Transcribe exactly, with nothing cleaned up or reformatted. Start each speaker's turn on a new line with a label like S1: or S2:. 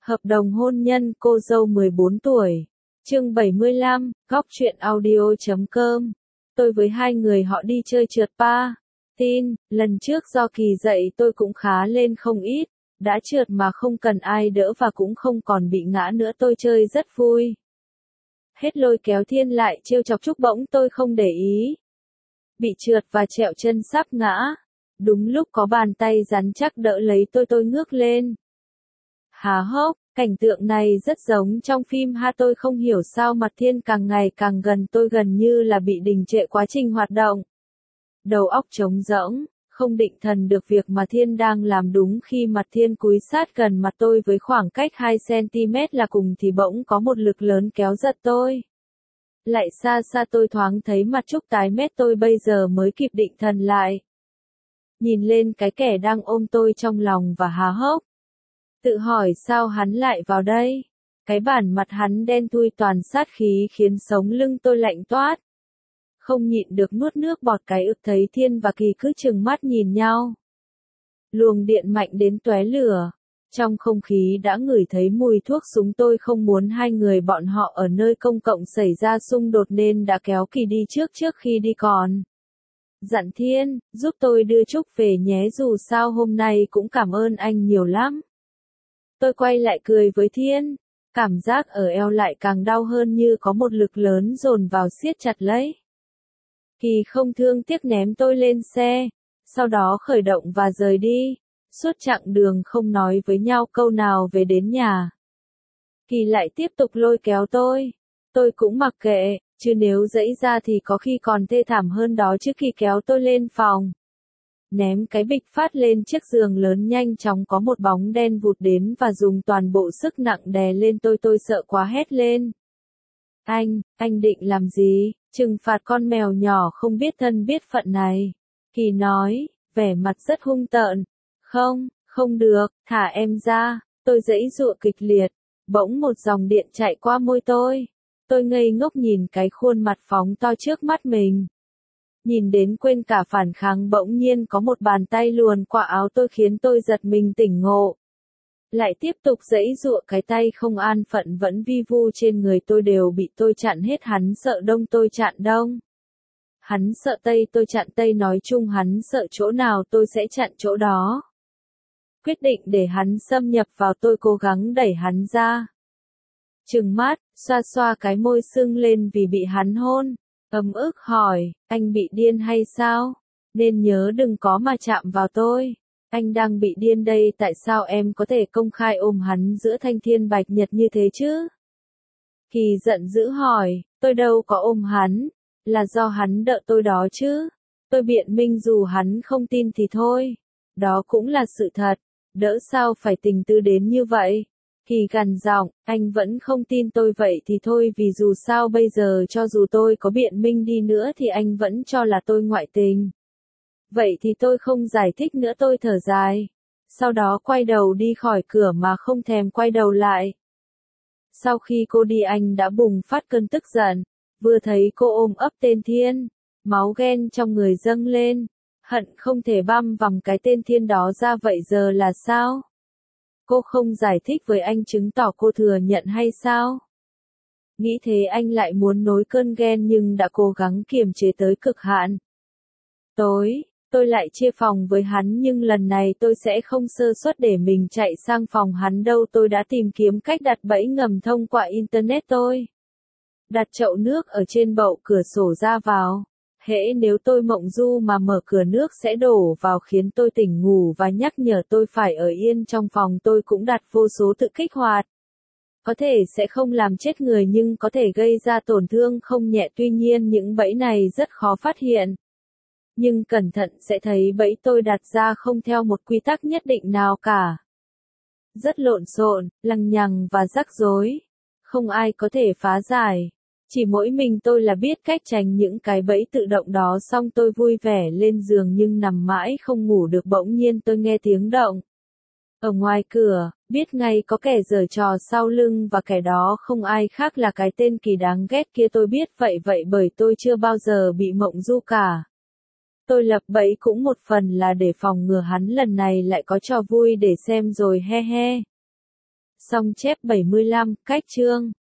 S1: Hợp đồng hôn nhân cô dâu mười bốn tuổi. Chương bảy mươi lăm, góc truyện audio chấm com. Tôi với hai người họ đi chơi trượt pa. Tin, lần trước do Kỳ dạy tôi cũng khá lên không ít, đã trượt mà không cần ai đỡ và cũng không còn bị ngã nữa, tôi chơi rất vui. Hết lôi kéo Thiên lại trêu chọc Trúc, bỗng tôi không để ý. Bị trượt và trẹo chân sắp ngã. Đúng lúc có bàn tay rắn chắc đỡ lấy tôi tôi ngước lên. Há hốc, cảnh tượng này rất giống trong phim ha, tôi không hiểu sao mặt Thiên càng ngày càng gần tôi, gần như là bị đình trệ quá trình hoạt động. Đầu óc trống rỗng, không định thần được việc mà Thiên đang làm. Đúng khi mặt Thiên cúi sát gần mặt tôi với khoảng cách hai xăng ti mét là cùng thì bỗng có một lực lớn kéo giật tôi. Lại xa xa tôi thoáng thấy mặt Trúc tái mét, tôi bây giờ mới kịp định thần lại. Nhìn lên cái kẻ đang ôm tôi trong lòng và há hốc. Tự hỏi sao hắn lại vào đây? Cái bản mặt hắn đen thui toàn sát khí khiến sống lưng tôi lạnh toát. Không nhịn được nuốt nước bọt cái ực, thấy Thiên và Kỳ cứ trừng mắt nhìn nhau. Luồng điện mạnh đến tóe lửa. Trong không khí đã ngửi thấy mùi thuốc súng, tôi không muốn hai người bọn họ ở nơi công cộng xảy ra xung đột nên đã kéo Kỳ đi trước trước khi đi còn. Dặn Thiên, giúp tôi đưa Trúc về nhé, dù sao hôm nay cũng cảm ơn anh nhiều lắm. Tôi quay lại cười với Thiên, cảm giác ở eo lại càng đau hơn, như có một lực lớn dồn vào siết chặt lấy. Kỳ không thương tiếc ném tôi lên xe, sau đó khởi động và rời đi, suốt chặng đường không nói với nhau câu nào. Về đến nhà, Kỳ lại tiếp tục lôi kéo tôi, tôi cũng mặc kệ, chứ nếu dẫy ra thì có khi còn thê thảm hơn đó chứ. Kỳ kéo tôi lên phòng, ném cái bịch phát lên chiếc giường lớn, nhanh chóng có một bóng đen vụt đến và dùng toàn bộ sức nặng đè lên tôi, tôi sợ quá hét lên. Anh, anh định làm gì? Trừng phạt con mèo nhỏ không biết thân biết phận này. Kỳ nói, vẻ mặt rất hung tợn. Không, không được, thả em ra. Tôi giãy giụa kịch liệt. Bỗng một dòng điện chạy qua môi tôi. Tôi ngây ngốc nhìn cái khuôn mặt phóng to trước mắt mình. Nhìn đến quên cả phản kháng, bỗng nhiên có một bàn tay luồn qua áo tôi khiến tôi giật mình tỉnh ngộ. Lại tiếp tục giãy giụa, cái tay không an phận vẫn vi vu trên người tôi đều bị tôi chặn hết. Hắn sợ đông tôi chặn đông. Hắn sợ tây tôi chặn tây, nói chung hắn sợ chỗ nào tôi sẽ chặn chỗ đó. Quyết định để hắn xâm nhập vào, tôi cố gắng đẩy hắn ra. Trừng mắt, xoa xoa cái môi sưng lên vì bị hắn hôn. Ấm ức hỏi, anh bị điên hay sao? Nên nhớ đừng có mà chạm vào tôi. Anh đang bị điên đây, tại sao em có thể công khai ôm hắn giữa thanh thiên bạch nhật như thế chứ? Kỳ giận dữ hỏi, tôi đâu có ôm hắn, là do hắn đỡ tôi đó chứ. Tôi biện minh dù hắn không tin thì thôi. Đó cũng là sự thật, đỡ sao phải tình tư đến như vậy. Kỳ gằn giọng, anh vẫn không tin tôi, vậy thì thôi, vì dù sao bây giờ cho dù tôi có biện minh đi nữa thì anh vẫn cho là tôi ngoại tình. Vậy thì tôi không giải thích nữa, tôi thở dài. Sau đó quay đầu đi khỏi cửa mà không thèm quay đầu lại. Sau khi cô đi anh đã bùng phát cơn tức giận. Vừa thấy cô ôm ấp tên Thiên, máu ghen trong người dâng lên. Hận không thể băm vằm cái tên Thiên đó ra. Vậy giờ là sao? Cô không giải thích với anh chứng tỏ cô thừa nhận hay sao? Nghĩ thế anh lại muốn nối cơn ghen nhưng đã cố gắng kiềm chế tới cực hạn. Tối, tôi lại chia phòng với hắn, nhưng lần này tôi sẽ không sơ suất để mình chạy sang phòng hắn đâu. Tôi đã tìm kiếm cách đặt bẫy ngầm thông qua internet. Tôi đặt chậu nước ở trên bậu cửa sổ ra vào. Hễ nếu tôi mộng du mà mở cửa, nước sẽ đổ vào khiến tôi tỉnh ngủ và nhắc nhở tôi phải ở yên trong phòng. Tôi cũng đặt vô số tự kích hoạt. Có thể sẽ không làm chết người nhưng có thể gây ra tổn thương không nhẹ. Tuy nhiên những bẫy này rất khó phát hiện. Nhưng cẩn thận sẽ thấy bẫy tôi đặt ra không theo một quy tắc nhất định nào cả. Rất lộn xộn, lằng nhằng và rắc rối. Không ai có thể phá giải. Chỉ mỗi mình tôi là biết cách tránh những cái bẫy tự động đó. Xong tôi vui vẻ lên giường nhưng nằm mãi không ngủ được. Bỗng nhiên tôi nghe tiếng động. Ở ngoài cửa, biết ngay có kẻ giở trò sau lưng và kẻ đó không ai khác là cái tên Kỳ đáng ghét kia. Tôi biết vậy vậy bởi tôi chưa bao giờ bị mộng du cả. Tôi lập bẫy cũng một phần là để phòng ngừa hắn lần này lại có trò vui để xem rồi he he. Song chép bảy mươi lăm, cách chương